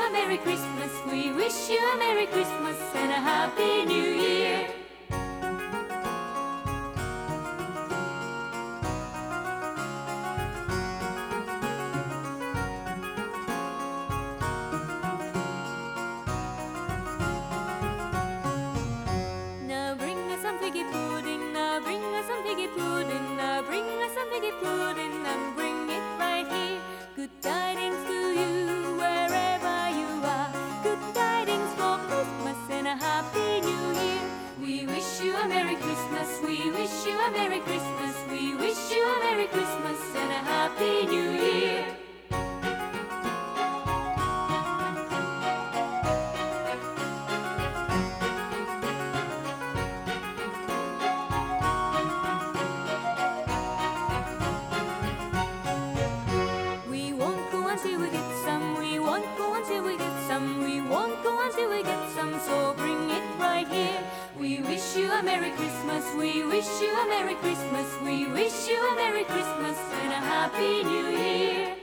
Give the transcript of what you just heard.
a Merry Christmas. We wish you a Merry Christmas and a Happy New Year. Now bring us some figgy pudding, now bring us some figgy pudding, now bring us some figgy pudding and bring it right here. Good tidings to you wherever you are. Good tidings for Christmas and a Happy New Year. We wish you a Merry Christmas, we wish you a Merry Christmas, we wish you a Merry Christmas and a Happy New Year. Until we get some, we won't go until we get some, we won't go until we get some, so bring it right here. We wish you a Merry Christmas, we wish you a Merry Christmas, we wish you a Merry Christmas and a Happy New Year.